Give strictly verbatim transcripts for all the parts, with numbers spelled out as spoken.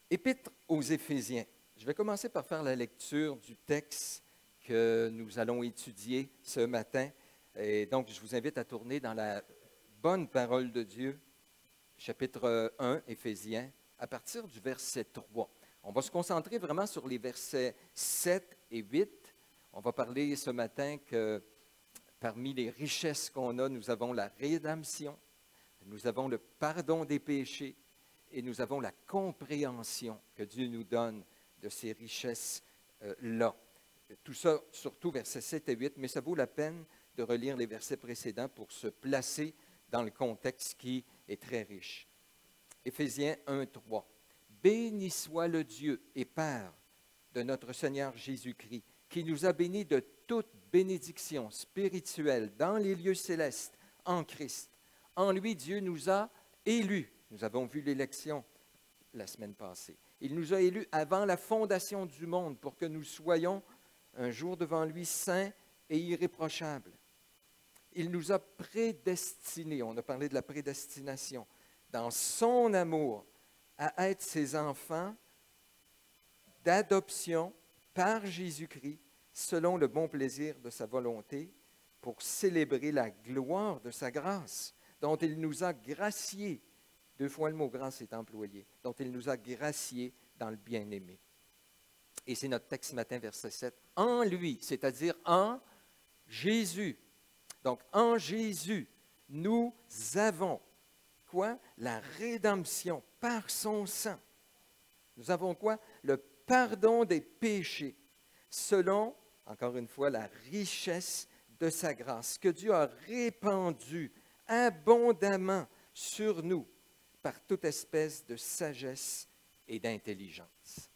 Épître aux Éphésiens. Je vais commencer par faire la lecture du texte que nous allons étudier ce matin. Et donc, je vous invite à tourner dans la bonne parole de Dieu, chapitre un, Éphésiens, à partir du verset trois. On va se concentrer vraiment sur les versets sept et huit. On va parler ce matin que parmi les richesses qu'on a, nous avons la rédemption, nous avons le pardon des péchés, et nous avons la compréhension que Dieu nous donne de ces richesses-là. Tout ça, surtout versets sept et huit, mais ça vaut la peine de relire les versets précédents pour se placer dans le contexte qui est très riche. Éphésiens un, trois. Béni soit le Dieu et Père de notre Seigneur Jésus-Christ, qui nous a bénis de toute bénédiction spirituelle dans les lieux célestes en Christ. En lui, Dieu nous a élus. Nous avons vu l'élection la semaine passée. Il nous a élus avant la fondation du monde pour que nous soyons un jour devant lui saints et irréprochables. Il nous a prédestinés, on a parlé de la prédestination, dans son amour, à être ses enfants d'adoption par Jésus-Christ, selon le bon plaisir de sa volonté, pour célébrer la gloire de sa grâce, dont il nous a graciés. Deux fois le mot grâce est employé, dont il nous a graciés dans le bien-aimé. Et c'est notre texte ce matin, verset sept. En lui, c'est-à-dire en Jésus. Donc, en Jésus, nous avons quoi? La rédemption par son sang. Nous avons quoi? Le pardon des péchés, selon, encore une fois, la richesse de sa grâce, que Dieu a répandue abondamment sur nous, par toute espèce de sagesse et d'intelligence.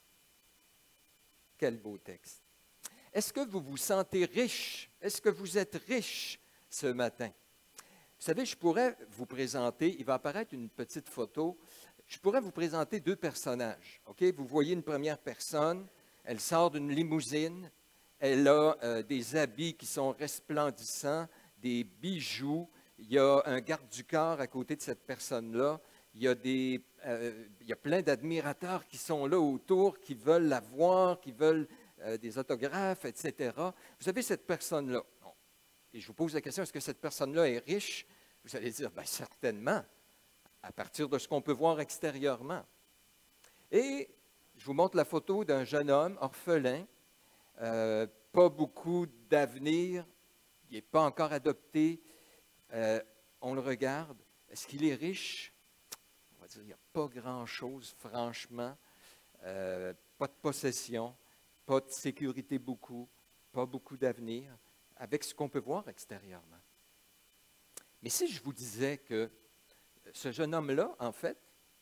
Quel beau texte. Est-ce que vous vous sentez riche? Est-ce que vous êtes riche ce matin? Vous savez, je pourrais vous présenter, il va apparaître une petite photo, je pourrais vous présenter deux personnages. OK? Vous voyez une première personne, elle sort d'une limousine, elle a euh, des habits qui sont resplendissants, des bijoux, il y a un garde du corps à côté de cette personne-là. Il y a, des, euh, il y a plein d'admirateurs qui sont là autour, qui veulent la voir, qui veulent euh, des autographes, et cetera. Vous savez, cette personne-là, bon, et je vous pose la question, est-ce que cette personne-là est riche? Vous allez dire, bien certainement, à partir de ce qu'on peut voir extérieurement. Et je vous montre la photo d'un jeune homme orphelin, euh, pas beaucoup d'avenir, il n'est pas encore adopté, euh, on le regarde, est-ce qu'il est riche? On va dire, il n'y a pas grand-chose, franchement. Euh, pas de possession, pas de sécurité beaucoup, pas beaucoup d'avenir, avec ce qu'on peut voir extérieurement. Mais si je vous disais que ce jeune homme-là, en fait,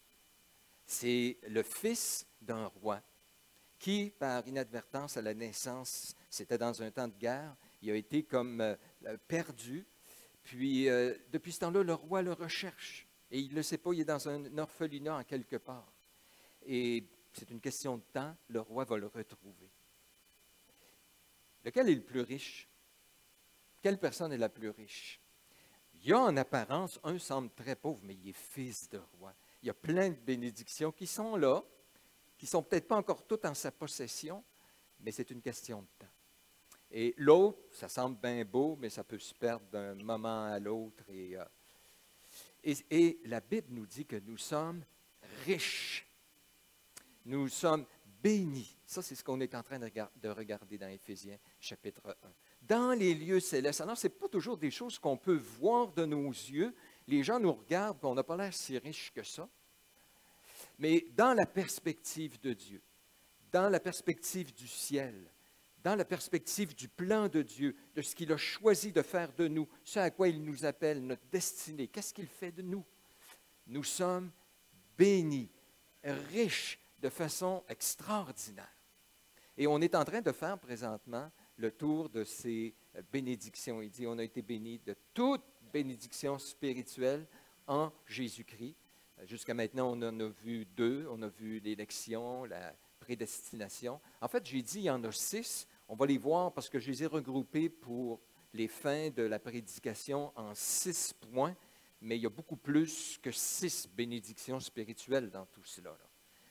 c'est le fils d'un roi qui, par inadvertance à la naissance, c'était dans un temps de guerre, il a été comme euh, perdu. Puis, euh, depuis ce temps-là, le roi le recherche. Et il ne le sait pas, il est dans un orphelinat en quelque part. Et c'est une question de temps, le roi va le retrouver. Lequel est le plus riche? Quelle personne est la plus riche? Il y a en apparence, un semble très pauvre, mais il est fils de roi. Il y a plein de bénédictions qui sont là, qui ne sont peut-être pas encore toutes en sa possession, mais c'est une question de temps. Et l'autre, ça semble bien beau, mais ça peut se perdre d'un moment à l'autre. Et, euh, et, et la Bible nous dit que nous sommes riches. Nous sommes bénis. Ça, c'est ce qu'on est en train de, regard- de regarder dans Éphésiens, chapitre un. Dans les lieux célestes. Alors, ce n'est pas toujours des choses qu'on peut voir de nos yeux. Les gens nous regardent, et on n'a pas l'air si riche que ça. Mais dans la perspective de Dieu, dans la perspective du ciel, dans la perspective du plan de Dieu, de ce qu'il a choisi de faire de nous, ce à quoi il nous appelle, notre destinée, qu'est-ce qu'il fait de nous? Nous sommes bénis, riches de façon extraordinaire. Et on est en train de faire présentement le tour de ces bénédictions. Il dit, on a été bénis de toute bénédiction spirituelle en Jésus-Christ. Jusqu'à maintenant, on en a vu deux. On a vu l'élection, la prédestination. En fait, j'ai dit, il y en a six. On va les voir parce que je les ai regroupés pour les fins de la prédication en six points. Mais il y a beaucoup plus que six bénédictions spirituelles dans tout cela, là.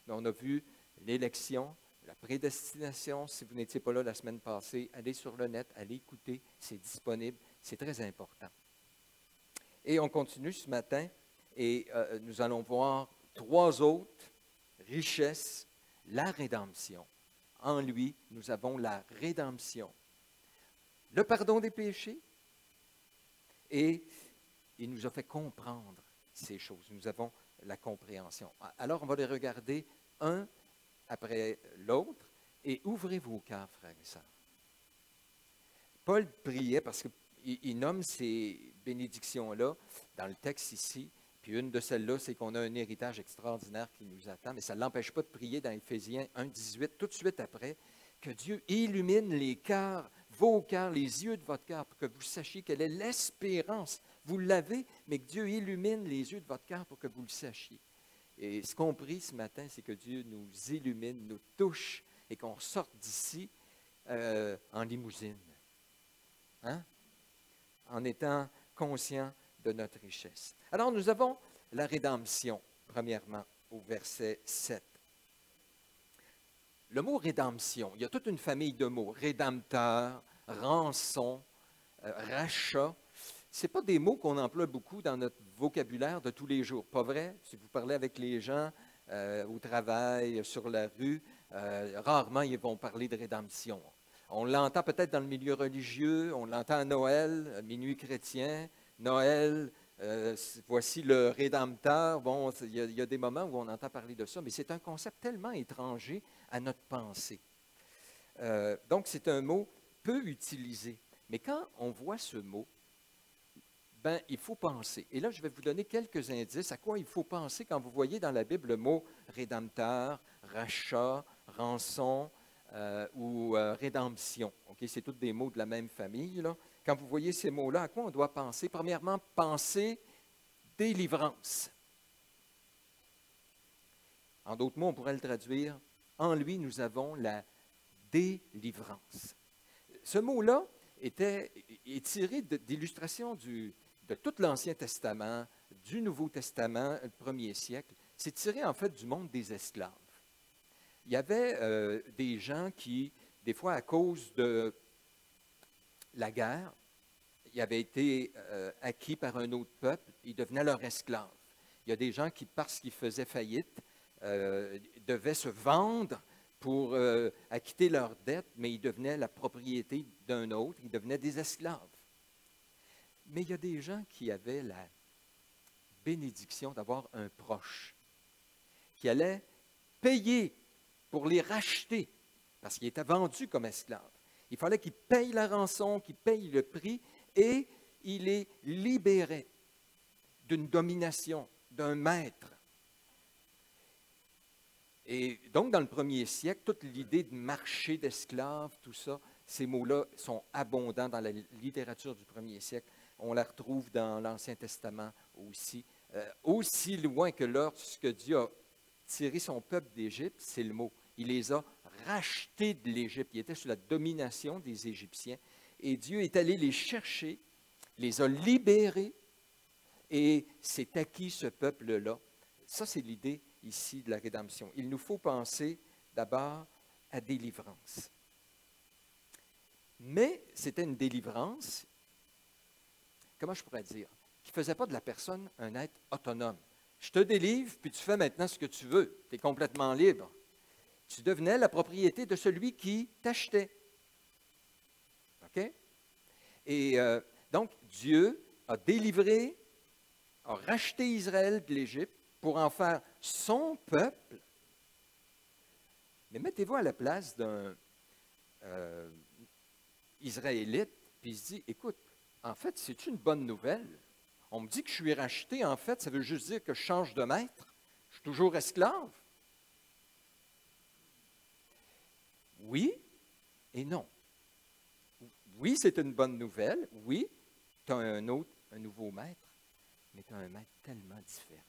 mais on a vu l'élection, la prédestination. Si vous n'étiez pas là la semaine passée, allez sur le net, allez écouter, c'est disponible, c'est très important. Et on continue ce matin et euh, nous allons voir trois autres richesses. La rédemption. En lui, nous avons la rédemption. Le pardon des péchés et il nous a fait comprendre ces choses. Nous avons la compréhension. Alors, on va les regarder un après l'autre et ouvrez vos cœurs, frères et sœurs. Paul priait parce qu'il il nomme ces bénédictions-là dans le texte ici. Puis une de celles-là, c'est qu'on a un héritage extraordinaire qui nous attend, mais ça ne l'empêche pas de prier dans Éphésiens un, dix-huit, tout de suite après, que Dieu illumine les cœurs, vos cœurs, les yeux de votre cœur, pour que vous sachiez quelle est l'espérance. Vous l'avez, mais que Dieu illumine les yeux de votre cœur pour que vous le sachiez. Et ce qu'on prie ce matin, c'est que Dieu nous illumine, nous touche, et qu'on sorte d'ici euh, en limousine. Hein? En étant conscient de notre richesse. Alors, nous avons la rédemption, premièrement, au verset sept. Le mot rédemption, il y a toute une famille de mots. Rédempteur, rançon, euh, rachat. Ce n'est pas des mots qu'on emploie beaucoup dans notre vocabulaire de tous les jours. Pas vrai? Si vous parlez avec les gens euh, au travail, sur la rue, euh, rarement ils vont parler de rédemption. On l'entend peut-être dans le milieu religieux, on l'entend à Noël, minuit chrétien, Noël, euh, voici le Rédempteur. Bon, il y, a, il y a des moments où on entend parler de ça, mais c'est un concept tellement étranger à notre pensée. Euh, donc, c'est un mot peu utilisé. Mais quand on voit ce mot, ben, il faut penser. Et là, je vais vous donner quelques indices à quoi il faut penser quand vous voyez dans la Bible le mot Rédempteur, rachat, rançon, Euh, ou euh, rédemption. Okay? C'est tous des mots de la même famille. Là. Quand vous voyez ces mots-là, à quoi on doit penser? Premièrement, penser délivrance. En d'autres mots, on pourrait le traduire, en lui, nous avons la délivrance. Ce mot-là était, est tiré d'illustrations de tout l'Ancien Testament, du Nouveau Testament, le premier siècle. C'est tiré en fait du monde des esclaves. Il y avait euh, des gens qui, des fois à cause de la guerre, ils avaient été euh, acquis par un autre peuple, ils devenaient leurs esclaves. Il y a des gens qui, parce qu'ils faisaient faillite, euh, devaient se vendre pour euh, acquitter leurs dettes, mais ils devenaient la propriété d'un autre, ils devenaient des esclaves. Mais il y a des gens qui avaient la bénédiction d'avoir un proche qui allait payer pour les racheter, parce qu'ils étaient vendus comme esclaves. Il fallait qu'ils payent la rançon, qu'ils payent le prix, et il les libérait d'une domination, d'un maître. Et donc, dans le premier siècle, toute l'idée de marché d'esclaves, tout ça, ces mots-là sont abondants dans la littérature du premier siècle. On la retrouve dans l'Ancien Testament aussi. Euh, aussi loin que lorsque Dieu a tiré son peuple d'Égypte, c'est le mot. Il les a rachetés de l'Égypte. Ils étaient sous la domination des Égyptiens. Et Dieu est allé les chercher, les a libérés, et s'est acquis ce peuple-là. Ça, c'est l'idée ici de la rédemption. Il nous faut penser d'abord à délivrance. Mais c'était une délivrance, comment je pourrais dire, qui ne faisait pas de la personne un être autonome. Je te délivre, puis tu fais maintenant ce que tu veux. Tu es complètement libre. Tu devenais la propriété de celui qui t'achetait. OK? Et euh, donc, Dieu a délivré, a racheté Israël de l'Égypte pour en faire son peuple. Mais mettez-vous à la place d'un euh, Israélite, puis il se dit, écoute, en fait, c'est une bonne nouvelle. On me dit que je suis racheté, en fait, ça veut juste dire que je change de maître. Je suis toujours esclave. Oui et non. Oui, c'est une bonne nouvelle. Oui, tu as un autre, un nouveau maître, mais tu as un maître tellement différent.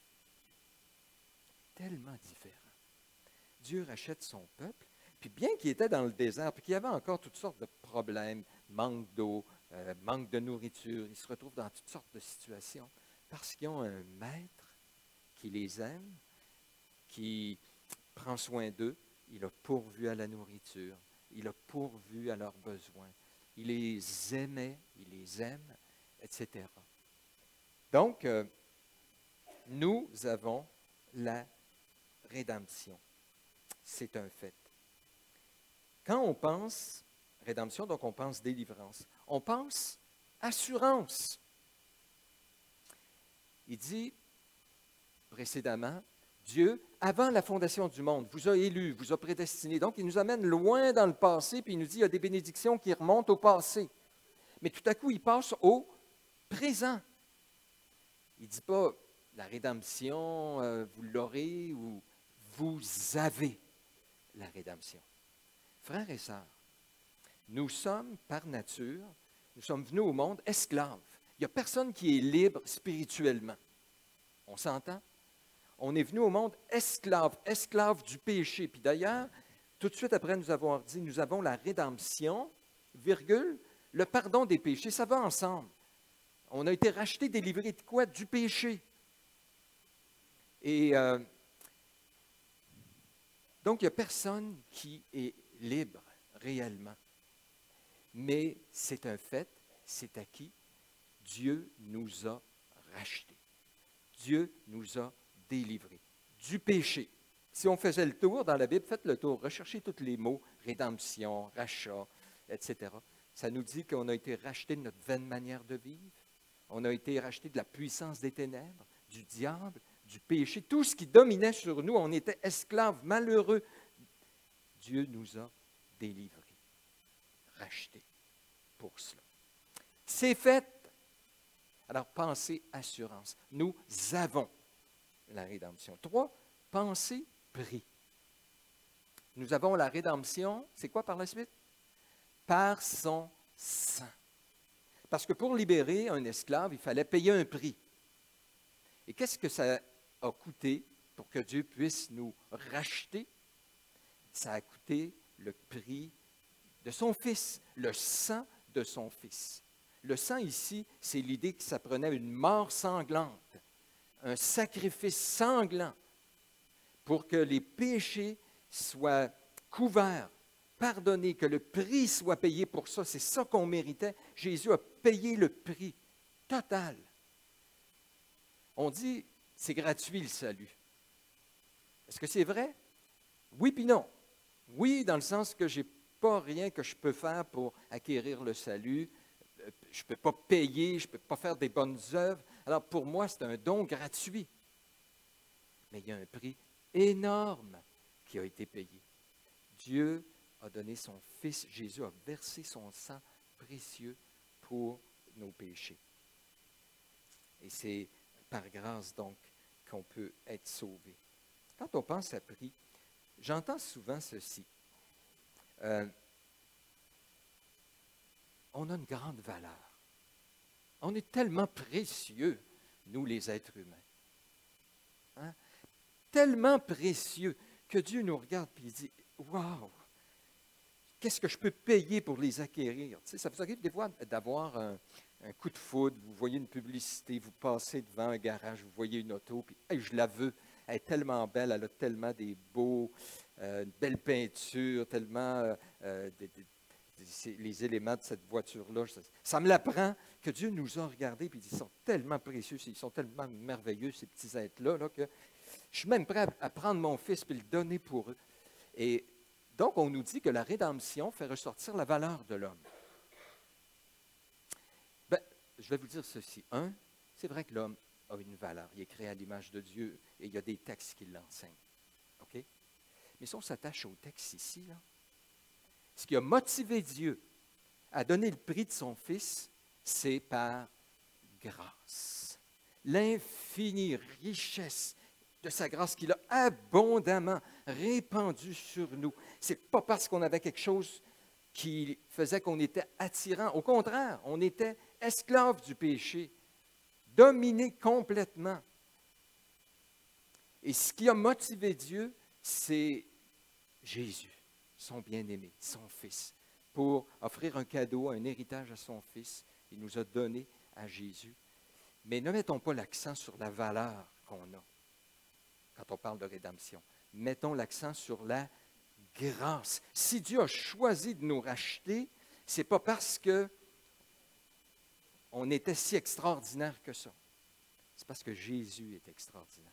Tellement différent. Dieu rachète son peuple, puis bien qu'il était dans le désert, puis qu'il y avait encore toutes sortes de problèmes, manque d'eau, euh, manque de nourriture, ils se retrouvent dans toutes sortes de situations, parce qu'ils ont un maître qui les aime, qui prend soin d'eux, il a pourvu à la nourriture, il a pourvu à leurs besoins, il les aimait, il les aime, et cetera. Donc, euh, nous avons la rédemption. C'est un fait. Quand on pense rédemption, donc on pense délivrance, on pense assurance. Il dit précédemment, Dieu, avant la fondation du monde, vous a élus, vous a prédestinés. Donc, il nous amène loin dans le passé, puis il nous dit qu'il y a des bénédictions qui remontent au passé. Mais tout à coup, il passe au présent. Il ne dit pas la rédemption, euh, vous l'aurez ou vous avez la rédemption. Frères et sœurs, nous sommes par nature, nous sommes venus au monde esclaves. Il n'y a personne qui est libre spirituellement. On s'entend? On est venu au monde esclave, esclave du péché. Puis d'ailleurs, tout de suite après nous avoir dit, nous avons la rédemption, virgule, le pardon des péchés, ça va ensemble. On a été rachetés, délivrés de quoi? Du péché. Et euh, donc, il n'y a personne qui est libre réellement. Mais c'est un fait, c'est acquis. Dieu nous a rachetés. Dieu nous a délivrés du péché. Si on faisait le tour dans la Bible, faites le tour, recherchez tous les mots, rédemption, rachat, et cetera. Ça nous dit qu'on a été rachetés de notre vaine manière de vivre. On a été rachetés de la puissance des ténèbres, du diable, du péché. Tout ce qui dominait sur nous, on était esclaves, malheureux. Dieu nous a délivrés, rachetés pour cela. C'est fait. Alors, pensez assurance. Nous avons la rédemption. Trois, pensez prix. Nous avons la rédemption, c'est quoi par la suite? Par son sang. Parce que pour libérer un esclave, il fallait payer un prix. Et qu'est-ce que ça a coûté pour que Dieu puisse nous racheter? Ça a coûté le prix de son Fils, le sang de son Fils. Le sang ici, c'est l'idée que ça prenait une mort sanglante, un sacrifice sanglant pour que les péchés soient couverts, pardonnés, que le prix soit payé pour ça. C'est ça qu'on méritait. Jésus a payé le prix total. On dit, c'est gratuit le salut. Est-ce que c'est vrai? Oui puis non. Oui, dans le sens que je n'ai pas rien que je peux faire pour acquérir le salut. Je ne peux pas payer, je ne peux pas faire des bonnes œuvres. Alors pour moi, c'est un don gratuit. Mais il y a un prix énorme qui a été payé. Dieu a donné son Fils, Jésus a versé son sang précieux pour nos péchés. Et c'est par grâce donc qu'on peut être sauvé. Quand on pense à prix, j'entends souvent ceci. Euh, on a une grande valeur. On est tellement précieux, nous les êtres humains. Hein? Tellement précieux que Dieu nous regarde et dit, « Wow! Qu'est-ce que je peux payer pour les acquérir? » Tu sais, ça vous arrive des fois d'avoir un, un coup de foudre, vous voyez une publicité, vous passez devant un garage, vous voyez une auto, puis hey, je la veux, elle est tellement belle, elle a tellement des beaux, euh, une belle peinture, tellement euh, euh, des, des, des, les éléments de cette voiture-là. Ça, ça me l'apprend que Dieu nous a regardés, puis ils sont tellement précieux, ils sont tellement merveilleux, ces petits êtres-là, là, que je suis même prêt à, à prendre mon fils et le donner pour eux. Et donc, on nous dit que la rédemption fait ressortir la valeur de l'homme. Ben, je vais vous dire ceci. Un, c'est vrai que l'homme a une valeur. Il est créé à l'image de Dieu et il y a des textes qui l'enseignent. OK? Mais si on s'attache au texte ici, là, ce qui a motivé Dieu à donner le prix de son Fils, c'est par grâce. L'infinie richesse de sa grâce qu'il a abondamment répandue sur nous. Ce n'est pas parce qu'on avait quelque chose qui faisait qu'on était attirant. Au contraire, on était esclave du péché, dominé complètement. Et ce qui a motivé Dieu, c'est Jésus, son bien-aimé, son Fils, pour offrir un cadeau, un héritage à son Fils. Il nous a donné à Jésus. Mais ne mettons pas l'accent sur la valeur qu'on a. quand on parle de rédemption. Mettons l'accent sur la grâce. Si Dieu a choisi de nous racheter, ce n'est pas parce que on était si extraordinaire que ça. C'est parce que Jésus est extraordinaire.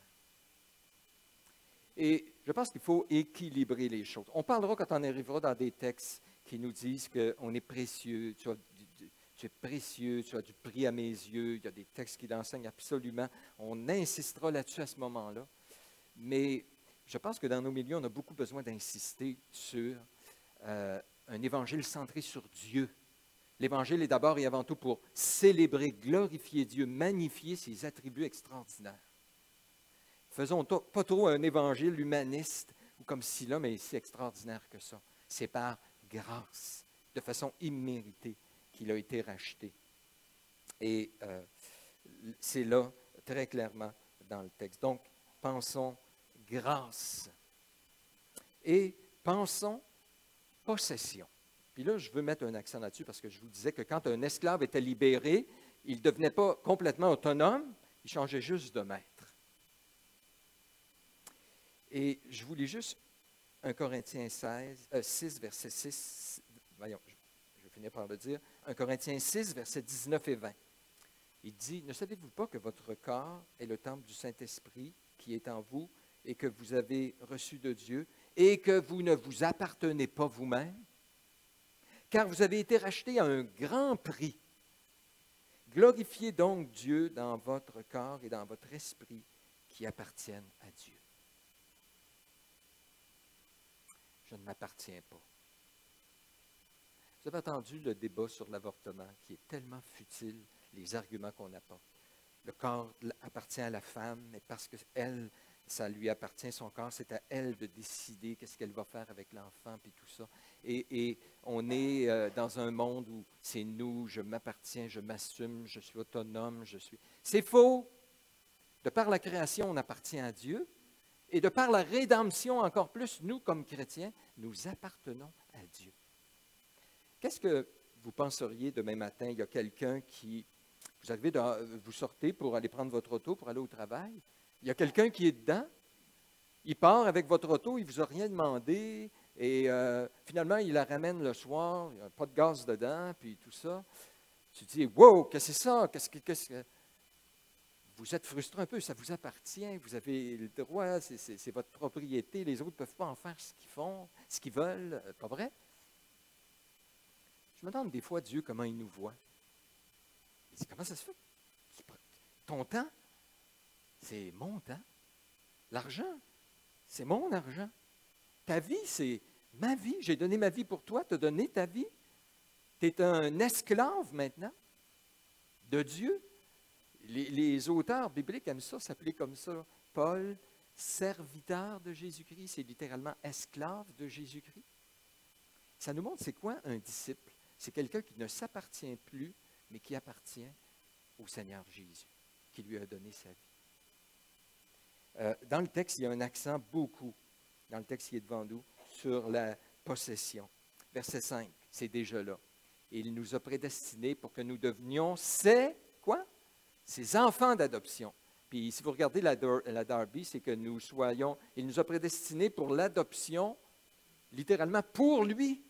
Et je pense qu'il faut équilibrer les choses. On parlera quand on arrivera dans des textes qui nous disent qu'on est précieux, tu, as, tu es précieux, tu as du prix à mes yeux. Il y a des textes qui l'enseignent absolument. On insistera là-dessus à ce moment-là. Mais je pense que dans nos milieux, on a beaucoup besoin d'insister sur euh, un évangile centré sur Dieu. L'Évangile est d'abord et avant tout pour célébrer, glorifier Dieu, magnifier ses attributs extraordinaires. Faisons pas trop un évangile humaniste ou comme si l'homme est si extraordinaire que ça. C'est par grâce, de façon imméritée, qu'il a été racheté. Et euh, c'est là, très clairement, dans le texte. Donc, pensons grâce. Et pensons possession. Puis là, je veux mettre un accent là-dessus parce que je vous disais que quand un esclave était libéré, il ne devenait pas complètement autonome, il changeait juste de maître. Et je vous lis juste un Corinthiens seize, euh, six, verset six, voyons, je, je vais finir par le dire, un Corinthiens six, versets dix-neuf et vingt. Il dit, « Ne savez-vous pas que votre corps est le temple du Saint-Esprit qui est en vous et que vous avez reçu de Dieu et que vous ne vous appartenez pas vous-même? Car vous avez été rachetés à un grand prix. Glorifiez donc Dieu dans votre corps et dans votre esprit qui appartiennent à Dieu. » Je ne m'appartiens pas. Vous avez entendu le débat sur l'avortement qui est tellement futile, les arguments qu'on apporte. Le corps appartient à la femme, mais parce qu'elle, ça lui appartient, son corps, c'est à elle de décider qu'est-ce qu'elle va faire avec l'enfant, puis tout ça. Et, et on est euh, dans un monde où c'est nous, je m'appartiens, je m'assume, je suis autonome, je suis... C'est faux! De par la création, on appartient à Dieu. Et de par la rédemption, encore plus, nous, comme chrétiens, nous appartenons à Dieu. Qu'est-ce que vous penseriez demain matin? Il y a quelqu'un qui... Vous arrivez, dans, vous sortez pour aller prendre votre auto, pour aller au travail. Il y a quelqu'un qui est dedans. Il part avec votre auto, il ne vous a rien demandé. Et euh, finalement, il la ramène le soir. Il n'y a pas de gaz dedans, puis tout ça. Tu te dis, wow, qu'est-ce que c'est ça? Qu'est-ce que... Qu'est-ce que... Vous êtes frustré un peu, ça vous appartient, vous avez le droit, c'est, c'est, c'est votre propriété, les autres ne peuvent pas en faire ce qu'ils font, ce qu'ils veulent, pas vrai? Je me demande des fois, Dieu, comment il nous voit. Il dit, comment ça se fait? Ton temps, c'est mon temps. L'argent, c'est mon argent. Ta vie, c'est ma vie. J'ai donné ma vie pour toi, tu as donné ta vie. Tu es un esclave maintenant de Dieu. Les, les auteurs bibliques aiment ça, s'appeler comme ça. Paul, serviteur de Jésus-Christ, c'est littéralement esclave de Jésus-Christ. Ça nous montre c'est quoi un disciple? C'est quelqu'un qui ne s'appartient plus, mais qui appartient au Seigneur Jésus, qui lui a donné sa vie. Euh, dans le texte, il y a un accent beaucoup, dans le texte qui est devant nous, sur la possession. Verset cinq, c'est déjà là. Il nous a prédestinés pour que nous devenions ses, quoi? Ses enfants d'adoption. Puis si vous regardez la, la Darby, c'est que nous soyons, il nous a prédestinés pour l'adoption, littéralement pour lui.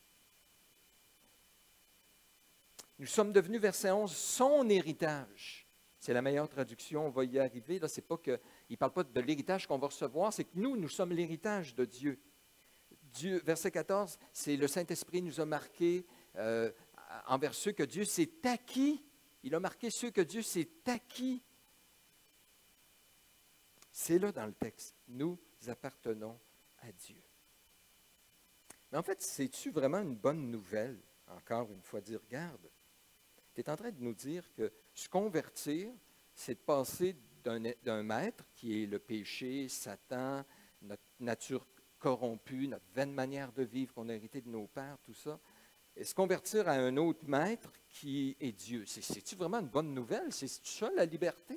Nous sommes devenus, verset onze, son héritage. C'est la meilleure traduction, on va y arriver. Là, c'est pas que, il ne parle pas de l'héritage qu'on va recevoir, c'est que nous, nous sommes l'héritage de Dieu. Dieu, verset quatorze, c'est le Saint-Esprit nous a marqués euh, envers ceux que Dieu s'est acquis. Il a marqué ceux que Dieu s'est acquis. C'est là dans le texte. Nous appartenons à Dieu. Mais en fait, c'est-tu vraiment une bonne nouvelle, encore une fois, dire, regarde, tu es en train de nous dire que se convertir, c'est de passer d'un, d'un maître qui est le péché, Satan, notre nature corrompue, notre vaine manière de vivre qu'on a hérité de nos pères, tout ça, et se convertir à un autre maître qui est Dieu. C'est, c'est-tu vraiment une bonne nouvelle? C'est ça la liberté?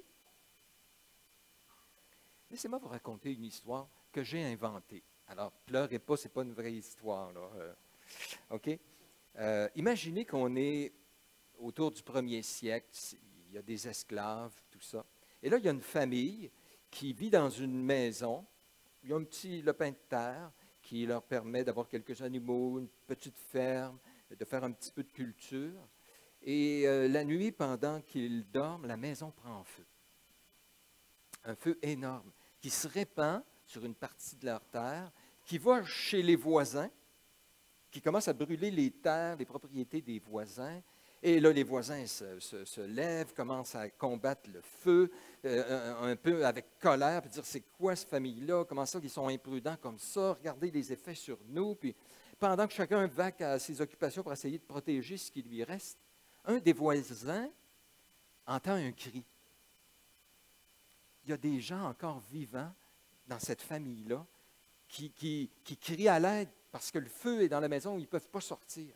Laissez-moi vous raconter une histoire que j'ai inventée. Alors, pleurez pas, ce n'est pas une vraie histoire, là. Euh, OK? Euh, imaginez qu'on est autour du premier siècle, il y a des esclaves, tout ça. Et là, il y a une famille qui vit dans une maison. Il y a un petit lopin de terre qui leur permet d'avoir quelques animaux, une petite ferme, de faire un petit peu de culture. Et euh, la nuit, pendant qu'ils dorment, la maison prend feu. Un feu énorme qui se répand sur une partie de leur terre, qui va chez les voisins, qui commence à brûler les terres, les propriétés des voisins. Et là, les voisins se, se, se lèvent, commencent à combattre le feu, euh, un, un peu avec colère, puis dire, c'est quoi cette famille-là? Comment ça qu'ils sont imprudents comme ça? Regardez les effets sur nous. Puis, pendant que chacun vaque à ses occupations pour essayer de protéger ce qui lui reste, un des voisins entend un cri. Il y a des gens encore vivants dans cette famille-là qui, qui, qui crient à l'aide parce que le feu est dans la maison où ils ne peuvent pas sortir.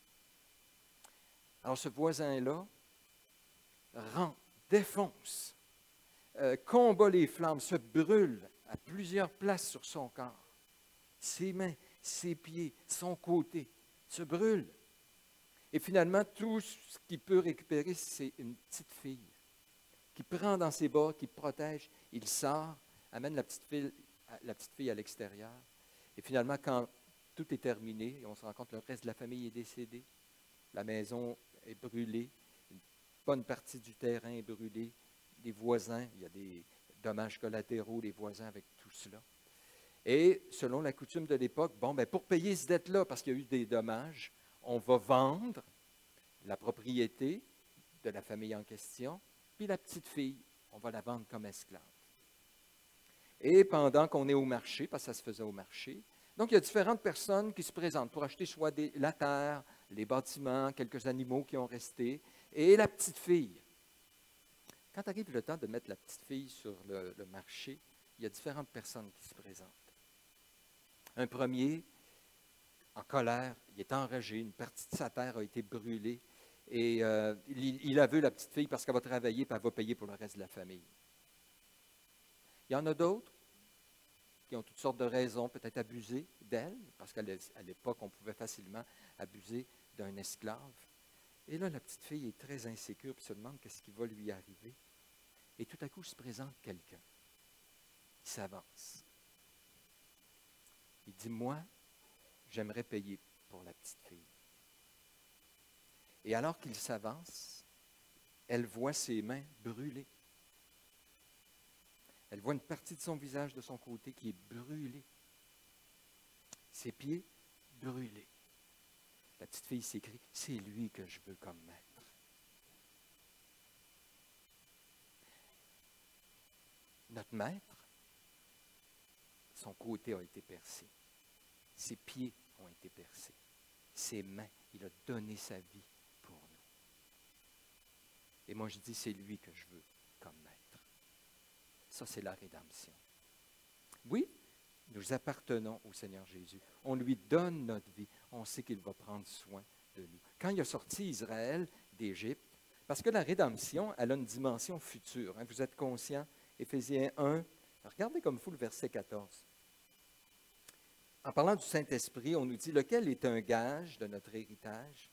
Alors ce voisin-là rentre, défonce, euh, combat les flammes, se brûle à plusieurs places sur son corps. Ses mains, ses pieds, son côté se brûlent. Et finalement, tout ce qu'il peut récupérer, c'est une petite fille qui prend dans ses bras, qui protège. Il sort, amène la petite fille, la petite fille à l'extérieur. Et finalement, quand tout est terminé, et on se rend compte que le reste de la famille est décédé, la maison est brûlée, une bonne partie du terrain est brûlée, les voisins, il y a des dommages collatéraux, les voisins avec tout cela. Et selon la coutume de l'époque, bon, ben pour payer cette dette-là, parce qu'il y a eu des dommages, on va vendre la propriété de la famille en question, puis la petite fille, on va la vendre comme esclave. Et pendant qu'on est au marché, parce que ça se faisait au marché, donc il y a différentes personnes qui se présentent pour acheter soit des, la terre, les bâtiments, quelques animaux qui ont resté, et la petite fille. Quand arrive le temps de mettre la petite fille sur le, le marché, il y a différentes personnes qui se présentent. Un premier, en colère, il est enragé, une partie de sa terre a été brûlée, et euh, il, il a vu la petite fille parce qu'elle va travailler et elle va payer pour le reste de la famille. Il y en a d'autres qui ont toutes sortes de raisons, peut-être abuser d'elle, parce qu'à l'époque, on pouvait facilement abuser d'un esclave. Et là, la petite fille est très insécure et se demande qu'est-ce qui va lui arriver. Et tout à coup, se présente quelqu'un. Il s'avance. Il dit, moi, j'aimerais payer pour la petite fille. Et alors qu'il s'avance, elle voit ses mains brûlées. Elle voit une partie de son visage de son côté qui est brûlée. Ses pieds brûlés. La petite fille s'écrie, c'est lui que je veux comme maître. Notre maître, son côté a été percé. Ses pieds ont été percés. Ses mains, il a donné sa vie pour nous. Et moi je dis, c'est lui que je veux comme maître. Ça, c'est la rédemption. Oui, nous appartenons au Seigneur Jésus. On lui donne notre vie. On sait qu'il va prendre soin de nous. Quand il a sorti Israël d'Égypte, parce que la rédemption, elle a une dimension future. Hein, vous êtes conscients? Éphésiens un, regardez comme il faut le verset quatorze. En parlant du Saint-Esprit, on nous dit, lequel est un gage de notre héritage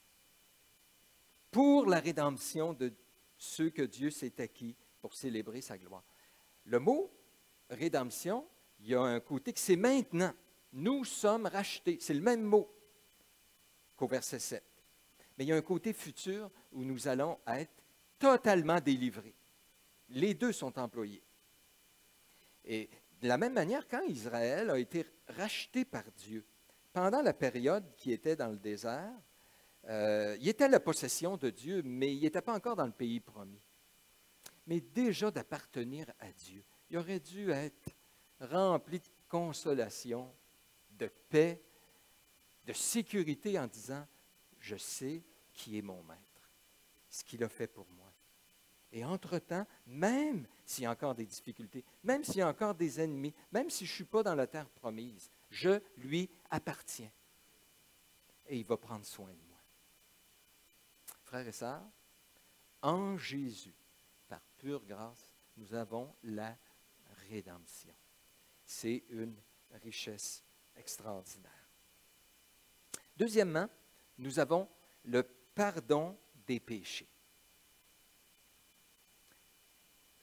pour la rédemption de ceux que Dieu s'est acquis pour célébrer sa gloire. Le mot rédemption, il y a un côté que c'est maintenant. Nous sommes rachetés. C'est le même mot qu'au verset sept. Mais il y a un côté futur où nous allons être totalement délivrés. Les deux sont employés. Et de la même manière, quand Israël a été racheté par Dieu, pendant la période qui était dans le désert, euh, il était la possession de Dieu, mais il n'était pas encore dans le pays promis. Mais déjà d'appartenir à Dieu, il aurait dû être rempli de consolation, de paix, de sécurité en disant, je sais qui est mon maître, ce qu'il a fait pour moi. Et entre-temps, même s'il y a encore des difficultés, même s'il y a encore des ennemis, même si je ne suis pas dans la terre promise, je lui appartiens. Et il va prendre soin de moi. Frères et sœurs, en Jésus, par pure grâce, nous avons la rédemption. C'est une richesse extraordinaire. Deuxièmement, nous avons le pardon des péchés.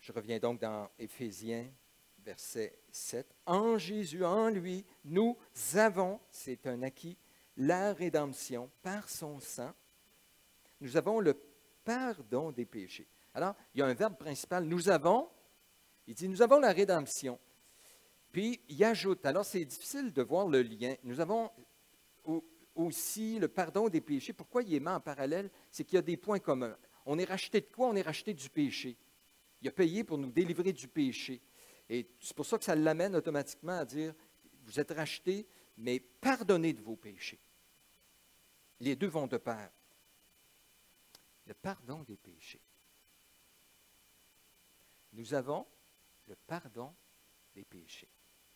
Je reviens donc dans Éphésiens, verset sept. En Jésus, en lui, nous avons, c'est un acquis, la rédemption par son sang. Nous avons le pardon des péchés. Alors, il y a un verbe principal, nous avons. Il dit, nous avons la rédemption. Puis, il ajoute, alors c'est difficile de voir le lien. Nous avons aussi le pardon des péchés. Pourquoi il est mis en parallèle? C'est qu'il y a des points communs. On est racheté de quoi? On est racheté du péché. Il a payé pour nous délivrer du péché. Et c'est pour ça que ça l'amène automatiquement à dire, vous êtes rachetés, mais pardonnez de vos péchés. Les deux vont de pair. Le pardon des péchés. Nous avons le pardon des péchés.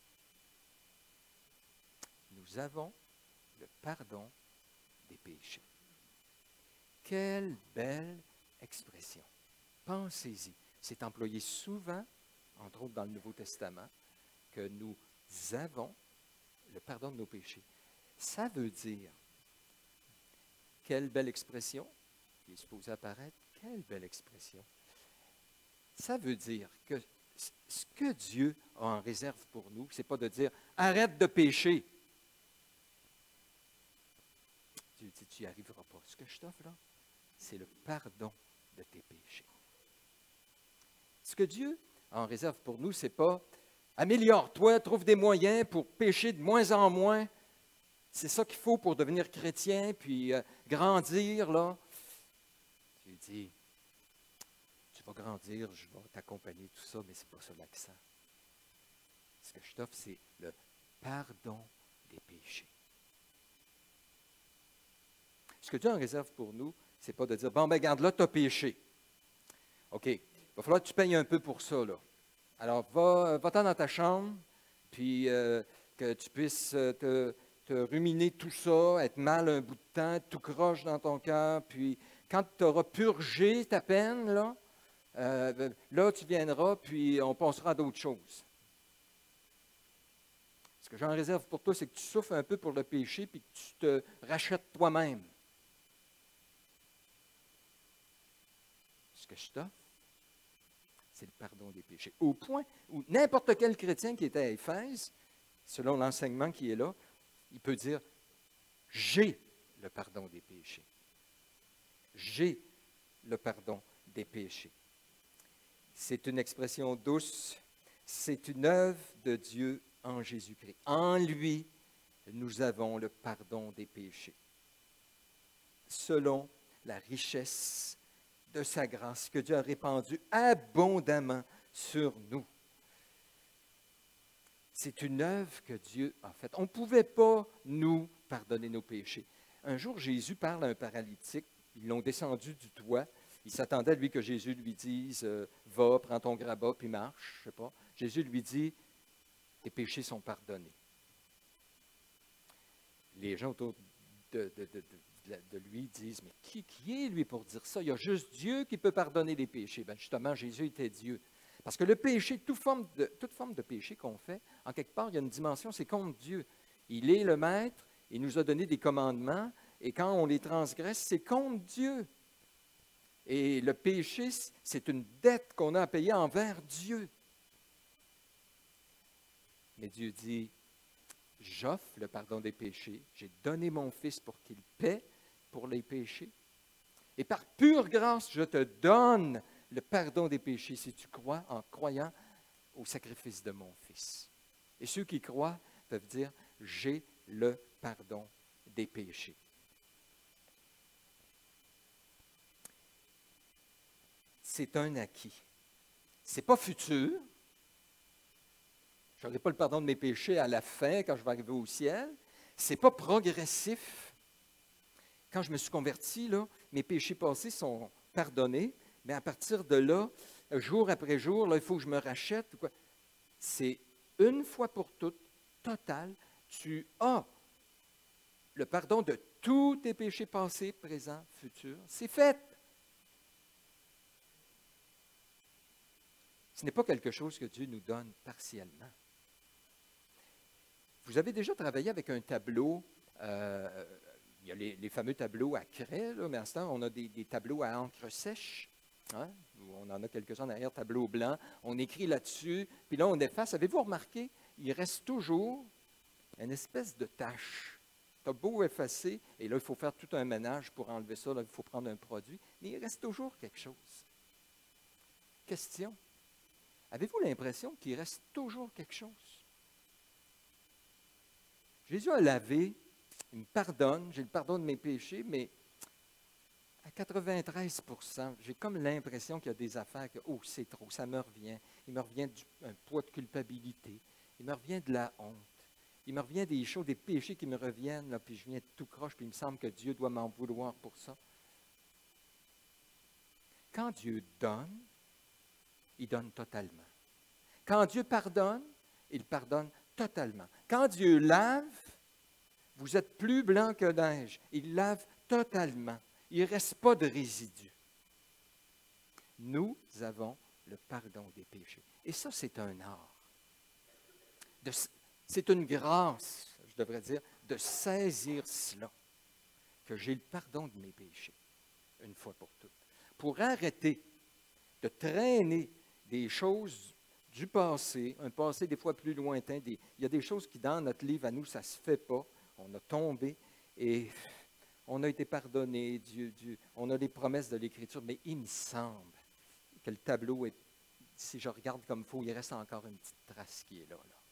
Nous avons le pardon des péchés. Quelle belle expression. Pensez-y. C'est employé souvent, entre autres dans le Nouveau Testament, que nous avons le pardon de nos péchés. Ça veut dire, quelle belle expression, qui est supposée apparaître, quelle belle expression. Ça veut dire que ce que Dieu a en réserve pour nous, ce n'est pas de dire « arrête de pécher ». Dieu dit « tu n'y arriveras pas ». Ce que je t'offre là, c'est le pardon de tes péchés. Ce que Dieu a en réserve pour nous, ce n'est pas « améliore-toi, trouve des moyens pour pécher de moins en moins ». C'est ça qu'il faut pour devenir chrétien, puis euh, grandir, là. Dieu dit « tu vas grandir, je vais t'accompagner, tout ça, mais ce n'est pas ça l'accent. Ce que je t'offre, c'est le pardon des péchés. » Ce que Dieu en réserve pour nous, ce n'est pas de dire « bon, ben garde là, tu as péché. OK, il va falloir que tu payes un peu pour ça, là. Alors, va, va-t'en dans ta chambre, puis euh, que tu puisses te, te ruminer tout ça, être mal un bout de temps, être tout croche dans ton cœur, puis quand tu auras purgé ta peine, là, euh, là, tu viendras, puis on passera à d'autres choses. Ce que j'en réserve pour toi, c'est que tu souffres un peu pour le péché, puis que tu te rachètes toi-même. Ce que je t'offre, c'est le pardon des péchés. Au point où n'importe quel chrétien qui était à Éphèse, selon l'enseignement qui est là, il peut dire « j'ai le pardon des péchés. J'ai le pardon des péchés. » C'est une expression douce, c'est une œuvre de Dieu en Jésus-Christ. En lui, nous avons le pardon des péchés. Selon la richesse de sa grâce que Dieu a répandue abondamment sur nous. C'est une œuvre que Dieu a faite. On ne pouvait pas nous pardonner nos péchés. Un jour, Jésus parle à un paralytique. Ils l'ont descendu du toit. Il s'attendait, lui, que Jésus lui dise euh, « Va, prends ton grabat, puis marche. » Je sais pas. Jésus lui dit « Tes péchés sont pardonnés. » Les gens autour de, de, de, de, de lui disent « Mais qui, qui est, lui, pour dire ça? Il y a juste Dieu qui peut pardonner les péchés. » Bien, justement, Jésus était Dieu. Parce que le péché, toute forme de, toute forme de péché qu'on fait, en quelque part, il y a une dimension, c'est contre Dieu. Il est le maître, il nous a donné des commandements, et quand on les transgresse, c'est contre Dieu. Et le péché, c'est une dette qu'on a à payer envers Dieu. Mais Dieu dit, j'offre le pardon des péchés, j'ai donné mon Fils pour qu'il paie pour les péchés. Et par pure grâce, je te donne le pardon des péchés si tu crois en croyant au sacrifice de mon Fils. Et ceux qui croient peuvent dire, j'ai le pardon des péchés. C'est un acquis. Ce n'est pas futur. Je n'aurai pas le pardon de mes péchés à la fin, quand je vais arriver au ciel. Ce n'est pas progressif. Quand je me suis converti, là, mes péchés passés sont pardonnés, mais à partir de là, jour après jour, là, il faut que je me rachète. C'est une fois pour toutes, total, tu as le pardon de tous tes péchés passés, présents, futurs. C'est fait. Ce n'est pas quelque chose que Dieu nous donne partiellement. Vous avez déjà travaillé avec un tableau, euh, il y a les, les fameux tableaux à craie, là, mais à ce temps, on a des, des tableaux à encre sèche. Hein? On en a quelques-uns derrière, tableau blanc. On écrit là-dessus, puis là, on efface. Avez-vous remarqué, il reste toujours une espèce de tache. Tu as beau effacer, et là, il faut faire tout un ménage pour enlever ça. Là, il faut prendre un produit, mais il reste toujours quelque chose. Question. Avez-vous l'impression qu'il reste toujours quelque chose? Jésus a lavé, il me pardonne, j'ai le pardon de mes péchés, mais à quatre-vingt-treize pour cent, j'ai comme l'impression qu'il y a des affaires que, oh, c'est trop, ça me revient. Il me revient du, un poids de culpabilité. Il me revient de la honte. Il me revient des choses, des péchés qui me reviennent, là, puis je viens tout croche, puis il me semble que Dieu doit m'en vouloir pour ça. Quand Dieu donne, il donne totalement. Quand Dieu pardonne, il pardonne totalement. Quand Dieu lave, vous êtes plus blanc que neige. Il lave totalement. Il ne reste pas de résidus. Nous avons le pardon des péchés. Et ça, c'est un art. De, c'est une grâce, je devrais dire, de saisir cela, que j'ai le pardon de mes péchés, une fois pour toutes. Pour arrêter de traîner des choses du passé, un passé des fois plus lointain. Des, il y a des choses qui, dans notre livre, à nous, ça ne se fait pas. On a tombé et on a été pardonné. Dieu, Dieu, on a les promesses de l'Écriture, mais il me semble que le tableau, est, si je regarde comme il faut, il reste encore une petite trace qui est là, là.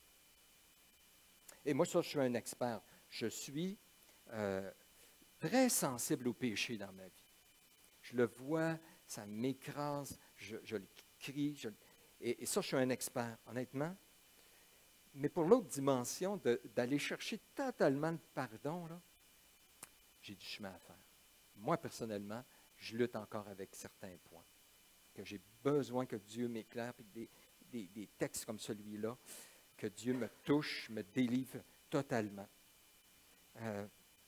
Et moi, ça, je suis un expert. Je suis euh, très sensible au péché dans ma vie. Je le vois, ça m'écrase, je, je le crie, je, et, et ça, je suis un expert, honnêtement. Mais pour l'autre dimension, de, d'aller chercher totalement le pardon, là, j'ai du chemin à faire. Moi, personnellement, je lutte encore avec certains points, que j'ai besoin que Dieu m'éclaire, puis des, des, des textes comme celui-là, que Dieu me touche, me délivre totalement. Euh,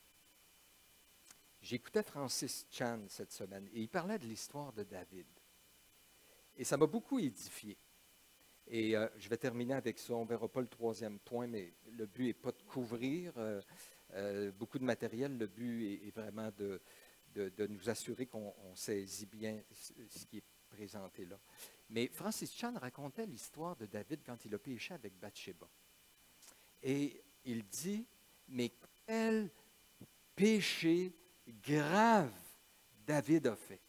J'écoutais Francis Chan cette semaine, et il parlait de l'histoire de David. Et ça m'a beaucoup édifié. Et euh, je vais terminer avec ça. On ne verra pas le troisième point, mais le but n'est pas de couvrir euh, euh, beaucoup de matériel. Le but est, est vraiment de, de, de nous assurer qu'on on saisit bien ce qui est présenté là. Mais Francis Chan racontait l'histoire de David quand il a péché avec Bathsheba. Et il dit, mais quel péché grave David a fait.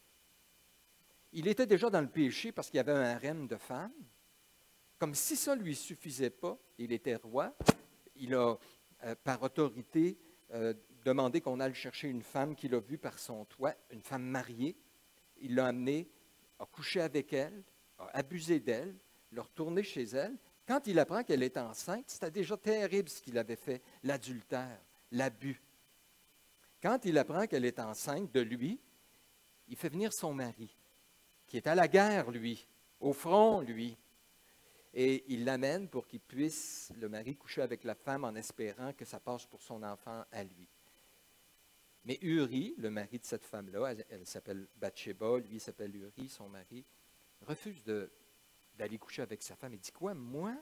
Il était déjà dans le péché parce qu'il y avait un harem de femmes. Comme si ça ne lui suffisait pas, il était roi. Il a, euh, par autorité, euh, demandé qu'on aille chercher une femme qu'il a vue par son toit, une femme mariée. Il l'a amenée, a couché avec elle, a abusé d'elle, l'a retournée chez elle. Quand il apprend qu'elle est enceinte, c'était déjà terrible ce qu'il avait fait, l'adultère, l'abus. Quand il apprend qu'elle est enceinte de lui, il fait venir son mari, qui est à la guerre, lui, au front, lui. Et il l'amène pour qu'il puisse, le mari, coucher avec la femme en espérant que ça passe pour son enfant à lui. Mais Uri, le mari de cette femme-là, elle, elle s'appelle Bathsheba, lui il s'appelle Uri, son mari, refuse de, d'aller coucher avec sa femme. Il dit quoi? Moi,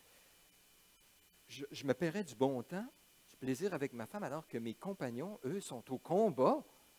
je, je me paierais du bon temps, du plaisir avec ma femme, alors que mes compagnons, eux, sont au combat.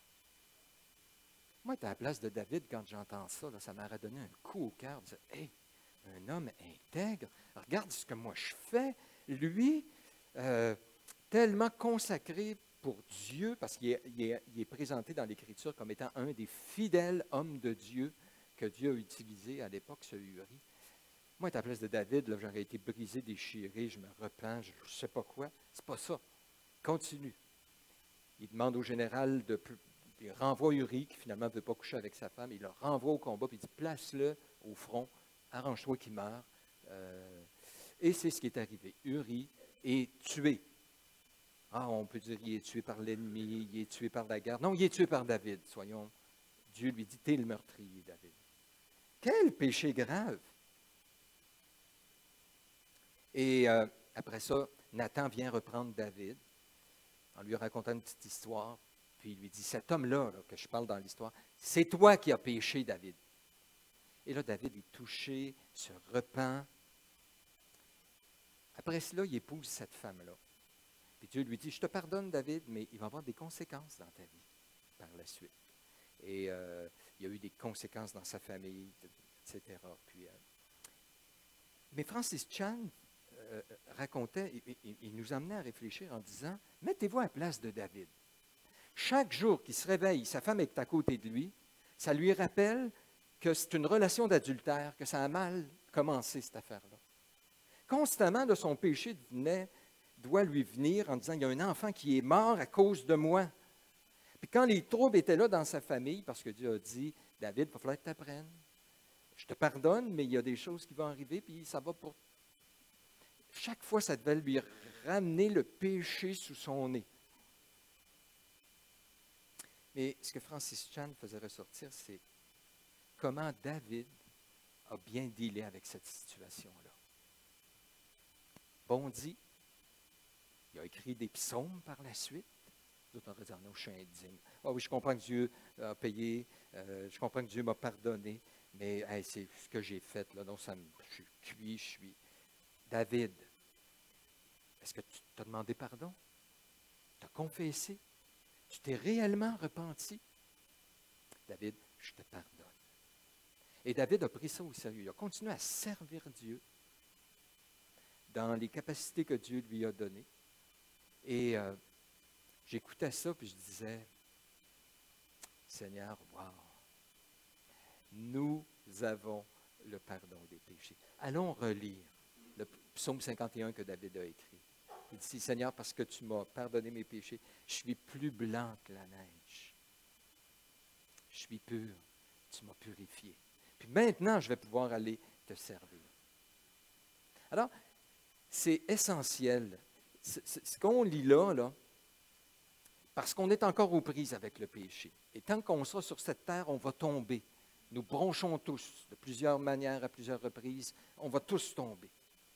Moi, à la place de David, quand j'entends ça, là, ça m'aurait donné un coup au cœur. De dire, hey, un homme intègre, regarde ce que moi je fais. Lui, euh, tellement consacré pour Dieu, parce qu'il est, il est, il est présenté dans l'Écriture comme étant un des fidèles hommes de Dieu que Dieu a utilisé à l'époque, ce Uri. Moi, à la place de David, là, j'aurais été brisé, déchiré, je me repens, je ne sais pas quoi. C'est pas ça. Continue. Il demande au général de... Il renvoie Uri, qui finalement ne veut pas coucher avec sa femme, il le renvoie au combat, puis il dit, place-le au front, arrange-toi qu'il meure. Euh, et c'est ce qui est arrivé. Uri est tué. Ah, on peut dire qu'il est tué par l'ennemi, il est tué par la guerre. Non, il est tué par David, soyons. Dieu lui dit, t'es le meurtrier, David. Quel péché grave! Et euh, après ça, Nathan vient reprendre David en lui racontant une petite histoire. Puis il lui dit, cet homme-là, là, que je parle dans l'histoire, c'est toi qui as péché, David. Et là, David est touché, se repent. Après cela, il épouse cette femme-là. Puis Dieu lui dit, je te pardonne, David, mais il va y avoir des conséquences dans ta vie par la suite. Et euh, il y a eu des conséquences dans sa famille, et cetera. Puis, euh, mais Francis Chan euh, racontait, il, il, il nous amenait à réfléchir en disant, mettez-vous à la place de David. Chaque jour qu'il se réveille, sa femme est à côté de lui, ça lui rappelle que c'est une relation d'adultère, que ça a mal commencé, cette affaire-là. Constamment, de son péché venait, doit lui venir en disant, il y a un enfant qui est mort à cause de moi. Puis quand les troubles étaient là dans sa famille, parce que Dieu a dit, David, il va falloir que tu apprennes. Je te pardonne, mais il y a des choses qui vont arriver, puis ça va pour... Chaque fois, ça devait lui ramener le péché sous son nez. Mais ce que Francis Chan faisait ressortir, c'est comment David a bien dealé avec cette situation-là. Bondi, il a écrit des psaumes par la suite. D'autres auraient dit, non, je suis indigne. Ah oui, je comprends que Dieu a payé, euh, je comprends que Dieu m'a pardonné, mais hey, c'est ce que j'ai fait, là, donc ça me, je suis cuit, je suis... David, est-ce que tu t'as demandé pardon? Tu as confessé? Tu t'es réellement repenti? David, je te pardonne. Et David a pris ça au sérieux. Il a continué à servir Dieu dans les capacités que Dieu lui a données. Et euh, j'écoutais ça, puis je disais, Seigneur, wow, nous avons le pardon des péchés. Allons relire le psaume cinquante et un que David a écrit. Il dit, Seigneur, parce que tu m'as pardonné mes péchés, je suis plus blanc que la neige. Je suis pur, tu m'as purifié. Puis maintenant, je vais pouvoir aller te servir. Alors, c'est essentiel. Ce qu'on lit là, là, parce qu'on est encore aux prises avec le péché. Et tant qu'on sera sur cette terre, on va tomber. Nous bronchons tous, de plusieurs manières, à plusieurs reprises. On va tous tomber.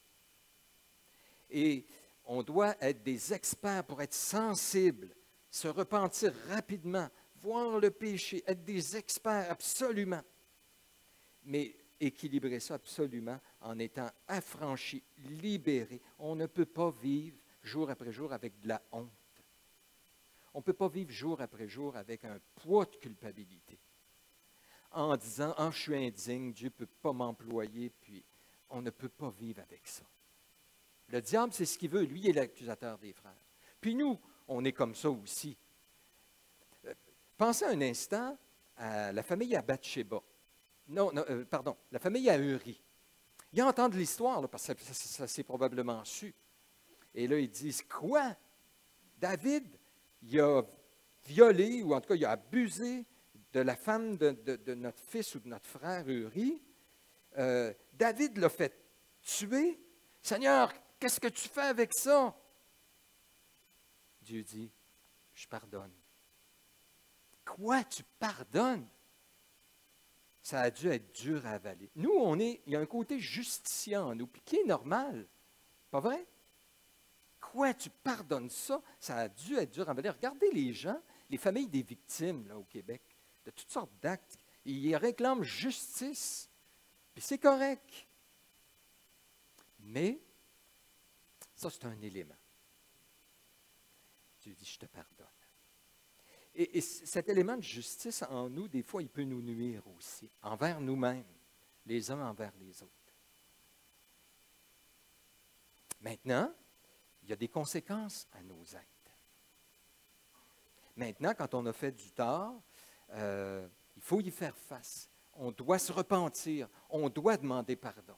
Et on doit être des experts pour être sensibles, se repentir rapidement, voir le péché, être des experts absolument. Mais équilibrer ça absolument en étant affranchi, libéré. On ne peut pas vivre jour après jour avec de la honte. On ne peut pas vivre jour après jour avec un poids de culpabilité. En disant, ah, je suis indigne, Dieu ne peut pas m'employer, puis on ne peut pas vivre avec ça. Le diable, c'est ce qu'il veut. Lui, il est l'accusateur des frères. Puis nous, on est comme ça aussi. Pensez un instant à la famille à Bathsheba. Non, non euh, pardon, la famille à Uri. Ils entendent l'histoire, là, parce que ça, ça, ça s'est probablement su. Et là, ils disent, quoi? David, il a violé, ou en tout cas, il a abusé de la femme de, de, de notre fils ou de notre frère Uri. Euh, David l'a fait tuer. Seigneur, qu'est-ce que tu fais avec ça? Dieu dit, je pardonne. Quoi, tu pardonnes? Ça a dû être dur à avaler. Nous, on est, il y a un côté justicier en nous, puis qui est normal. Pas vrai? Quoi, tu pardonnes ça? Ça a dû être dur à avaler. Regardez les gens, les familles des victimes là, au Québec, de toutes sortes d'actes. Ils réclament justice. Puis c'est correct. Mais, ça, c'est un élément. Dieu dit, je te pardonne. Et, et cet élément de justice en nous, des fois, il peut nous nuire aussi, envers nous-mêmes, les uns envers les autres. Maintenant, il y a des conséquences à nos actes. Maintenant, quand on a fait du tort, euh, il faut y faire face. On doit se repentir. On doit demander pardon.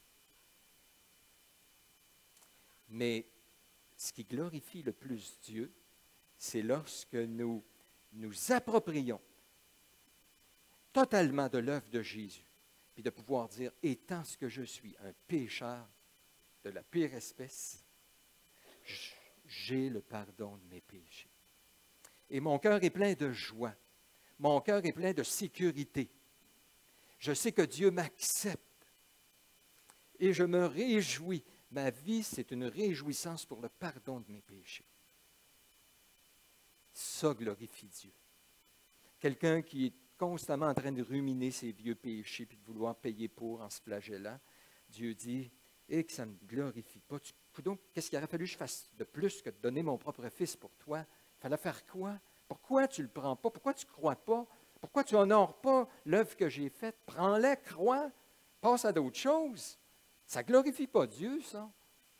Mais ce qui glorifie le plus Dieu, c'est lorsque nous nous approprions totalement de l'œuvre de Jésus, puis de pouvoir dire, étant ce que je suis, un pécheur de la pire espèce, j'ai le pardon de mes péchés. Et mon cœur est plein de joie. Mon cœur est plein de sécurité. Je sais que Dieu m'accepte. Et je me réjouis. Ma vie, c'est une réjouissance pour le pardon de mes péchés. Ça glorifie Dieu. Quelqu'un qui est constamment en train de ruminer ses vieux péchés puis de vouloir payer pour en se flagellant, Dieu dit, et que ça ne me glorifie pas. Tu, donc, qu'est-ce qu'il aurait fallu que je fasse de plus que de donner mon propre fils pour toi? Il fallait faire quoi? Pourquoi tu ne le prends pas? Pourquoi tu ne crois pas? Pourquoi tu n'honores pas l'œuvre que j'ai faite? Prends-la, crois, passe à d'autres choses. Ça ne glorifie pas Dieu, ça.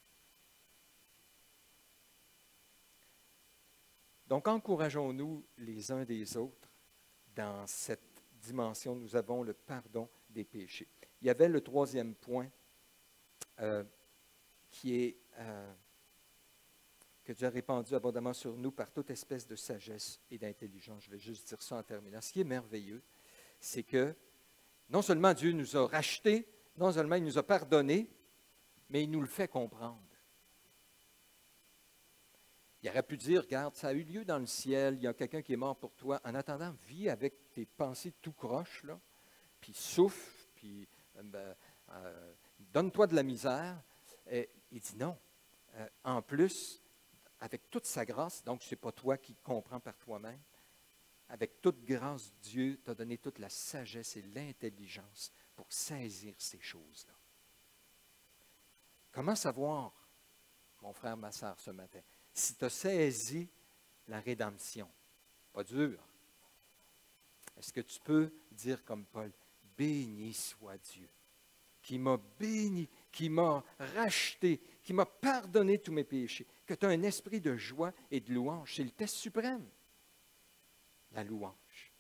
Donc, encourageons-nous les uns des autres dans cette dimension. Nous avons le pardon des péchés. Il y avait le troisième point euh, qui est euh, que Dieu a répandu abondamment sur nous par toute espèce de sagesse et d'intelligence. Je vais juste dire ça en terminant. Ce qui est merveilleux, c'est que non seulement Dieu nous a rachetés, non seulement il nous a pardonnés, mais il nous le fait comprendre. Il aurait pu dire, regarde, ça a eu lieu dans le ciel, il y a quelqu'un qui est mort pour toi. En attendant, vis avec tes pensées tout croches, là, puis souffle, puis ben, euh, donne-toi de la misère. Et il dit non. Euh, en plus, avec toute sa grâce, donc ce n'est pas toi qui comprends par toi-même, avec toute grâce, Dieu t'a donné toute la sagesse et l'intelligence pour saisir ces choses-là. Comment savoir, mon frère, ma soeur, ce matin, si tu as saisi la rédemption? Pas dur. Est-ce que tu peux dire comme Paul, béni soit Dieu, qui m'a béni, qui m'a racheté, qui m'a pardonné tous mes péchés, que tu as un esprit de joie et de louange. C'est le test suprême, la louange.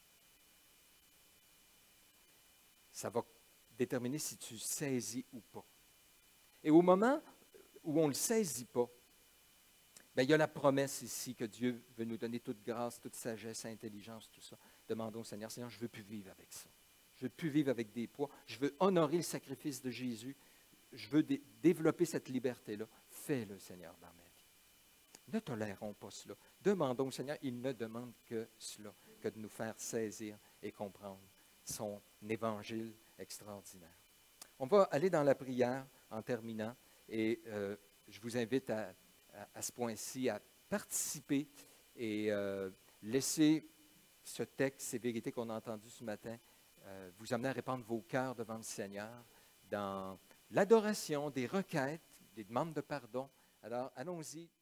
Ça va déterminer si tu saisis ou pas. Et au moment où on ne le saisit pas, bien, il y a la promesse ici que Dieu veut nous donner toute grâce, toute sagesse, intelligence, tout ça. Demandons au Seigneur, Seigneur, je ne veux plus vivre avec ça. Je ne veux plus vivre avec des poids. Je veux honorer le sacrifice de Jésus. Je veux dé- développer cette liberté-là. Fais-le, Seigneur, dans ma vie. Ne tolérons pas cela. Demandons au Seigneur, il ne demande que cela, que de nous faire saisir et comprendre son évangile extraordinaire. On va aller dans la prière en terminant et euh, je vous invite à, à, à ce point-ci à participer et euh, laisser ce texte, ces vérités qu'on a entendues ce matin, euh, vous amener à répandre vos cœurs devant le Seigneur dans l'adoration, des requêtes, des demandes de pardon. Alors, allons-y.